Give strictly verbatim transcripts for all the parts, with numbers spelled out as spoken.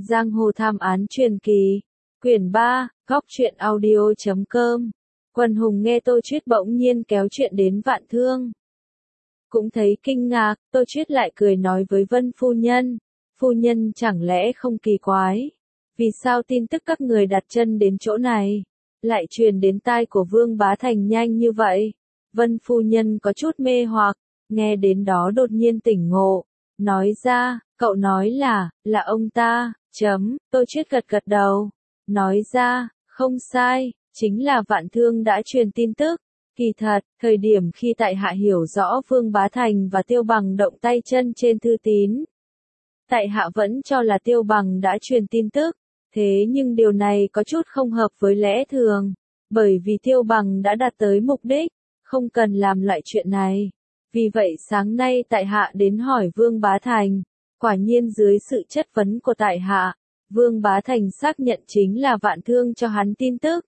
Giang hồ thám án truyền kỳ, quyển ba, góc truyện audio chấm com. Quần hùng nghe Tô Chuyết bỗng nhiên kéo chuyện đến Vạn Thương. Cũng thấy kinh ngạc, Tô Chuyết lại cười nói với Vân phu nhân, phu nhân chẳng lẽ không kỳ quái, vì sao tin tức các người đặt chân đến chỗ này, lại truyền đến tai của Vương Bá Thành nhanh như vậy. Vân phu nhân có chút mê hoặc, nghe đến đó đột nhiên tỉnh ngộ, nói ra, cậu nói là, là ông ta, chấm, Tô Chuyết gật gật đầu, nói ra, không sai, chính là Vạn Thương đã truyền tin tức. Kỳ thật, thời điểm khi tại hạ hiểu rõ Vương Bá Thành và Tiêu Bằng động tay chân trên thư tín, tại hạ vẫn cho là Tiêu Bằng đã truyền tin tức, thế nhưng điều này có chút không hợp với lẽ thường, bởi vì Tiêu Bằng đã đạt tới mục đích, không cần làm loại chuyện này. Vì vậy sáng nay tại hạ đến hỏi Vương Bá Thành, quả nhiên dưới sự chất vấn của tại hạ, Vương Bá Thành xác nhận chính là Vạn Thương cho hắn tin tức.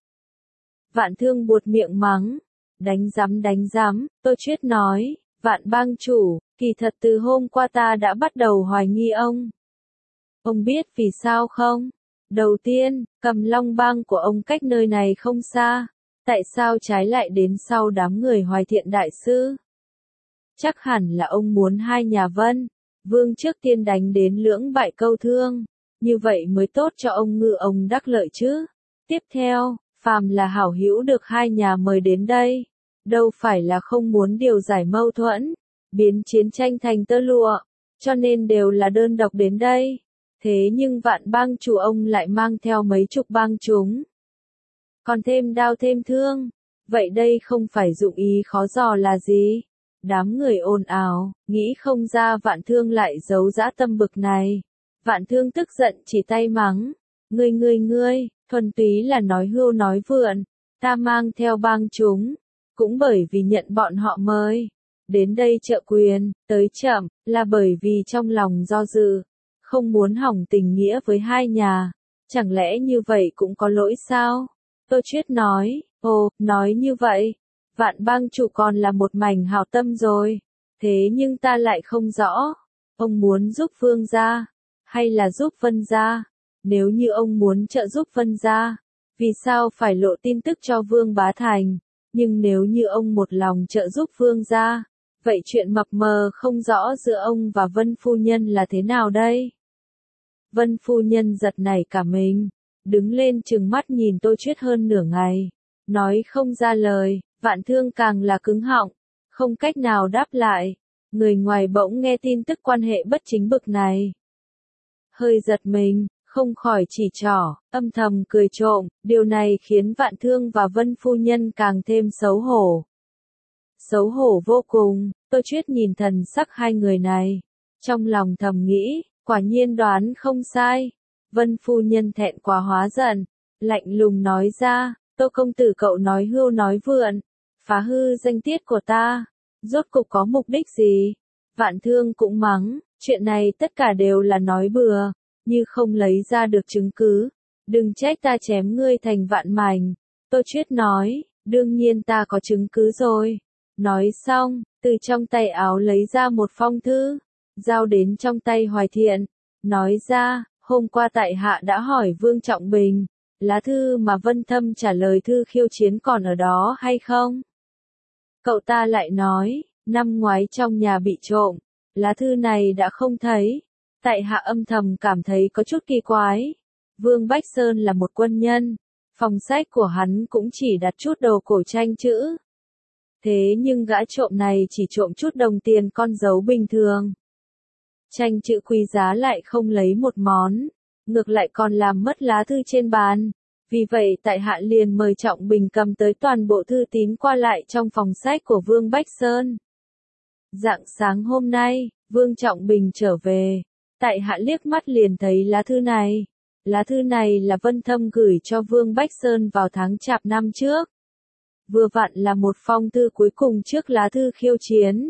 Vạn Thương buột miệng mắng, đánh giám đánh giám, Tô Chuyết nói, Vạn bang chủ, kỳ thật từ hôm qua ta đã bắt đầu hoài nghi ông. Ông biết vì sao không? Đầu tiên, Cầm Long bang của ông cách nơi này không xa, tại sao trái lại đến sau đám người Hoài Thiện đại sư? Chắc hẳn là ông muốn hai nhà Vân, Vương trước tiên đánh đến lưỡng bại câu thương, như vậy mới tốt cho ông ngự ông đắc lợi chứ. Tiếp theo, phàm là hảo hữu được hai nhà mời đến đây, đâu phải là không muốn điều giải mâu thuẫn, biến chiến tranh thành tơ lụa, cho nên đều là đơn độc đến đây. Thế nhưng Vạn bang chủ ông lại mang theo mấy chục bang chúng, còn thêm đao thêm thương, vậy đây không phải dụng ý khó dò là gì? Đám người ồn ào, nghĩ không ra Vạn Thương lại giấu dã tâm bực này. Vạn Thương tức giận chỉ tay mắng, ngươi ngươi ngươi, thuần túy là nói hưu nói vượn, ta mang theo bang chúng, cũng bởi vì nhận bọn họ mời, đến đây trợ quyền, tới chậm, là bởi vì trong lòng do dự, không muốn hỏng tình nghĩa với hai nhà, chẳng lẽ như vậy cũng có lỗi sao? Tô Chuyết nói, ồ, nói như vậy, Vạn bang chủ còn là một mảnh hảo tâm rồi, thế nhưng ta lại không rõ, ông muốn giúp Vương gia, hay là giúp Vân gia? Nếu như ông muốn trợ giúp Vân gia, vì sao phải lộ tin tức cho Vương Bá Thành? Nhưng nếu như ông một lòng trợ giúp Vương gia, vậy chuyện mập mờ không rõ giữa ông và Vân phu nhân là thế nào đây? Vân phu nhân giật nảy cả mình, đứng lên trừng mắt nhìn Tô Chuyết hơn nửa ngày, nói không ra lời. Vạn Thương càng là cứng họng, không cách nào đáp lại. Người ngoài bỗng nghe tin tức quan hệ bất chính bực này, hơi giật mình, không khỏi chỉ trỏ, âm thầm cười trộm, điều này khiến Vạn Thương và Vân phu nhân càng thêm xấu hổ. Xấu hổ vô cùng, Tô Chuyết nhìn thần sắc hai người này, trong lòng thầm nghĩ, quả nhiên đoán không sai. Vân phu nhân thẹn quá hóa giận, lạnh lùng nói ra, Tô công tử cậu nói hưu nói vượn, phá hư danh tiết của ta, rốt cục có mục đích gì? Vạn Thương cũng mắng, chuyện này tất cả đều là nói bừa, như không lấy ra được chứng cứ, đừng trách ta chém ngươi thành vạn mảnh. Tô Chuyết nói, đương nhiên ta có chứng cứ rồi. Nói xong, từ trong tay áo lấy ra một phong thư, giao đến trong tay Hoài Thiện, nói ra, hôm qua tại hạ đã hỏi Vương Trọng Bình, lá thư mà Vân Thâm trả lời thư khiêu chiến còn ở đó hay không? Cậu ta lại nói, năm ngoái trong nhà bị trộm, lá thư này đã không thấy. Tại hạ âm thầm cảm thấy có chút kỳ quái. Vương Bách Sơn là một quân nhân, phòng sách của hắn cũng chỉ đặt chút đồ cổ tranh chữ. Thế nhưng gã trộm này chỉ trộm chút đồng tiền con dấu bình thường. Tranh chữ quý giá lại không lấy một món, ngược lại còn làm mất lá thư trên bàn. Vì vậy tại hạ liền mời Trọng Bình cầm tới toàn bộ thư tín qua lại trong phòng sách của Vương Bách Sơn. Rạng sáng hôm nay, Vương Trọng Bình trở về, tại hạ liếc mắt liền thấy lá thư này. Lá thư này là Vân Thâm gửi cho Vương Bách Sơn vào tháng Chạp năm trước. Vừa vặn là một phong thư cuối cùng trước lá thư khiêu chiến.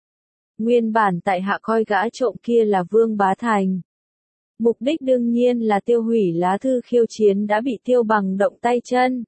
Nguyên bản tại hạ coi gã trộm kia là Vương Bá Thành. Mục đích đương nhiên là tiêu hủy lá thư khiêu chiến đã bị Tiêu Bằng động tay chân.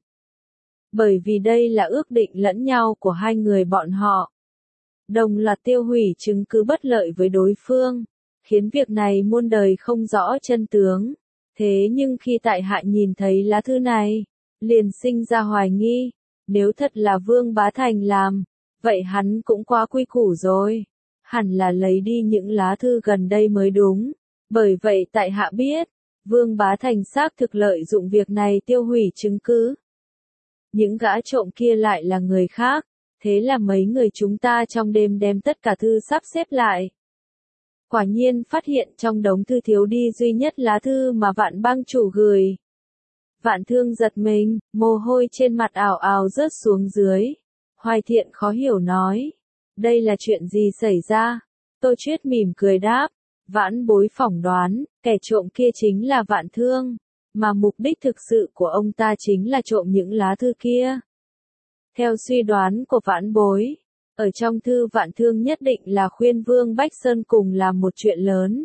Bởi vì đây là ước định lẫn nhau của hai người bọn họ. Đồng loạt tiêu hủy chứng cứ bất lợi với đối phương, khiến việc này muôn đời không rõ chân tướng. Thế nhưng khi tại hạ nhìn thấy lá thư này, liền sinh ra hoài nghi, nếu thật là Vương Bá Thành làm, vậy hắn cũng quá quy củ rồi, hẳn là lấy đi những lá thư gần đây mới đúng, bởi vậy tại hạ biết, Vương Bá Thành xác thực lợi dụng việc này tiêu hủy chứng cứ. Những gã trộm kia lại là người khác, thế là mấy người chúng ta trong đêm đem tất cả thư sắp xếp lại. Quả nhiên phát hiện trong đống thư thiếu đi duy nhất lá thư mà Vạn Bang chủ gửi. Vạn Thương giật mình, mồ hôi trên mặt ảo ảo rớt xuống dưới. Hoài Thiện khó hiểu nói, đây là chuyện gì xảy ra? Tô Chuyết mỉm cười đáp, Vãn Bối phỏng đoán, kẻ trộm kia chính là Vạn Thương, mà mục đích thực sự của ông ta chính là trộm những lá thư kia. Theo suy đoán của Vãn Bối, ở trong thư Vạn Thương nhất định là khuyên Vương Bách Sơn cùng làm một chuyện lớn.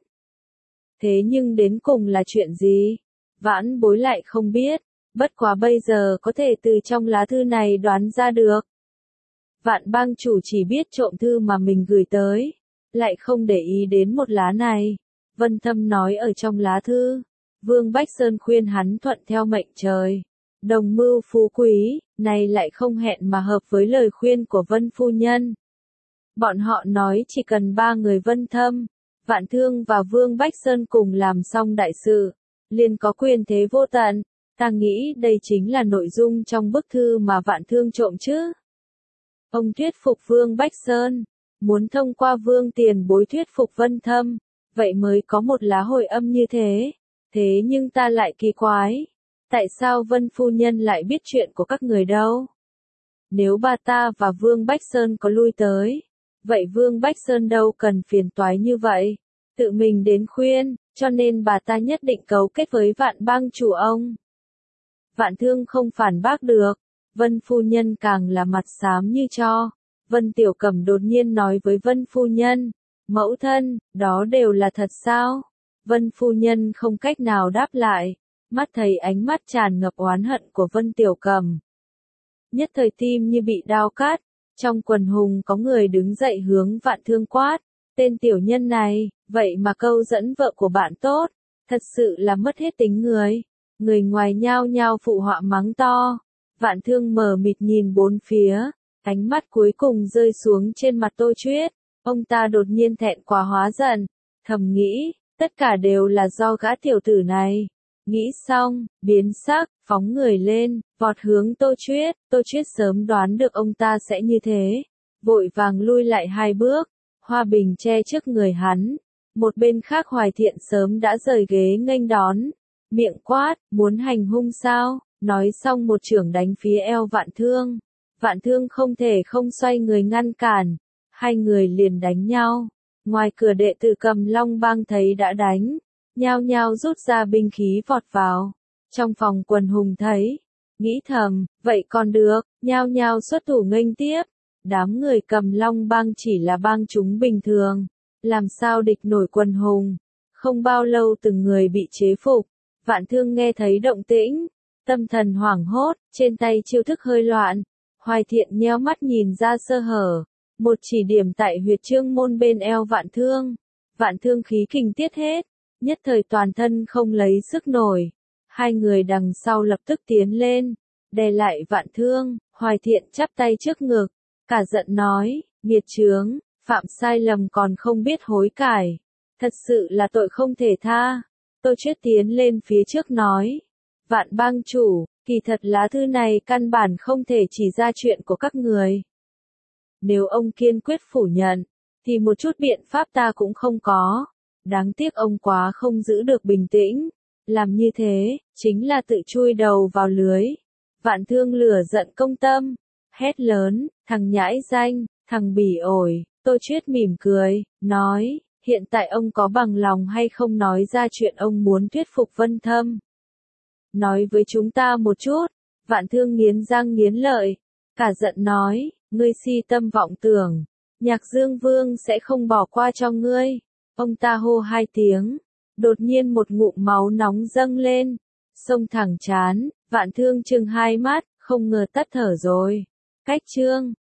Thế nhưng đến cùng là chuyện gì? Vãn Bối lại không biết, bất quá bây giờ có thể từ trong lá thư này đoán ra được. Vạn Bang chủ chỉ biết trộm thư mà mình gửi tới, lại không để ý đến một lá này. Vân Thâm nói ở trong lá thư, Vương Bách Sơn khuyên hắn thuận theo mệnh trời, đồng mưu phú quý, này lại không hẹn mà hợp với lời khuyên của Vân phu nhân. Bọn họ nói chỉ cần ba người Vân Thâm, Vạn Thương và Vương Bách Sơn cùng làm xong đại sự, liền có quyền thế vô tận. Ta nghĩ đây chính là nội dung trong bức thư mà Vạn Thương trộm chứ. Ông thuyết phục Vương Bách Sơn, muốn thông qua Vương Tiền Bối thuyết phục Vân Thâm, vậy mới có một lá hồi âm như thế. Thế nhưng ta lại kỳ quái, tại sao Vân phu nhân lại biết chuyện của các người đâu? Nếu bà ta và Vương Bách Sơn có lui tới, vậy Vương Bách Sơn đâu cần phiền toái như vậy, tự mình đến khuyên, cho nên bà ta nhất định cấu kết với Vạn Bang chủ ông. Vạn Thương không phản bác được, Vân phu nhân càng là mặt xám như tro. Vân Tiểu Cẩm đột nhiên nói với Vân phu nhân, mẫu thân, đó đều là thật sao? Vân phu nhân không cách nào đáp lại, mắt thấy ánh mắt tràn ngập oán hận của Vân Tiểu Cẩm. Nhất thời tim như bị đao cắt, trong quần hùng có người đứng dậy hướng Vạn Thương quát, tên tiểu nhân này, vậy mà câu dẫn vợ của bạn tốt, thật sự là mất hết tính người. Người ngoài nhao nhao phụ họa mắng to, Vạn Thương mờ mịt nhìn bốn phía, ánh mắt cuối cùng rơi xuống trên mặt Tô Chuyết, ông ta đột nhiên thẹn quá hóa giận, thầm nghĩ, tất cả đều là do gã tiểu tử này. Nghĩ xong, biến sắc, phóng người lên, vọt hướng Tô Chuyết, Tô Chuyết sớm đoán được ông ta sẽ như thế, vội vàng lui lại hai bước, Hoa Bình che trước người hắn, một bên khác Hoài Thiện sớm đã rời ghế nghênh đón, miệng quát, muốn hành hung sao, nói xong một chưởng đánh phía eo Vạn Thương, Vạn Thương không thể không xoay người ngăn cản, hai người liền đánh nhau, ngoài cửa đệ tử Cầm Long Bang thấy đã đánh, nhao nhao rút ra binh khí vọt vào, trong phòng quần hùng thấy, nghĩ thầm, vậy còn được, nhao nhao xuất thủ nghênh tiếp, đám người Cầm Long Bang chỉ là bang chúng bình thường, làm sao địch nổi quần hùng, không bao lâu từng người bị chế phục, Vạn Thương nghe thấy động tĩnh, tâm thần hoảng hốt, trên tay chiêu thức hơi loạn, Hoài Thiện nheo mắt nhìn ra sơ hở, một chỉ điểm tại huyệt trương môn bên eo Vạn Thương, Vạn Thương khí kình tiết hết, nhất thời toàn thân không lấy sức nổi, hai người đằng sau lập tức tiến lên, đè lại Vạn Thương, Hoài Thiện chắp tay trước ngực, cả giận nói, nghiệt chướng, phạm sai lầm còn không biết hối cải, thật sự là tội không thể tha. Tô Chuyết tiến lên phía trước nói, Vạn Bang chủ, kỳ thật lá thư này căn bản không thể chỉ ra chuyện của các người. Nếu ông kiên quyết phủ nhận, thì một chút biện pháp ta cũng không có. Đáng tiếc ông quá không giữ được bình tĩnh, làm như thế, chính là tự chui đầu vào lưới. Vạn Thương lửa giận công tâm, hét lớn, thằng nhãi danh, thằng bỉ ổi, Tô Chuyết mỉm cười, nói, hiện tại ông có bằng lòng hay không nói ra chuyện ông muốn thuyết phục Vân Thâm. Nói với chúng ta một chút, Vạn Thương nghiến răng nghiến lợi, cả giận nói, ngươi si tâm vọng tưởng, Nhạc Dương Vương sẽ không bỏ qua cho ngươi. Ông ta hô hai tiếng, đột nhiên một ngụm máu nóng dâng lên, xông thẳng trán, Vạn Thương chừng hai mắt, không ngờ tắt thở rồi. Cách chương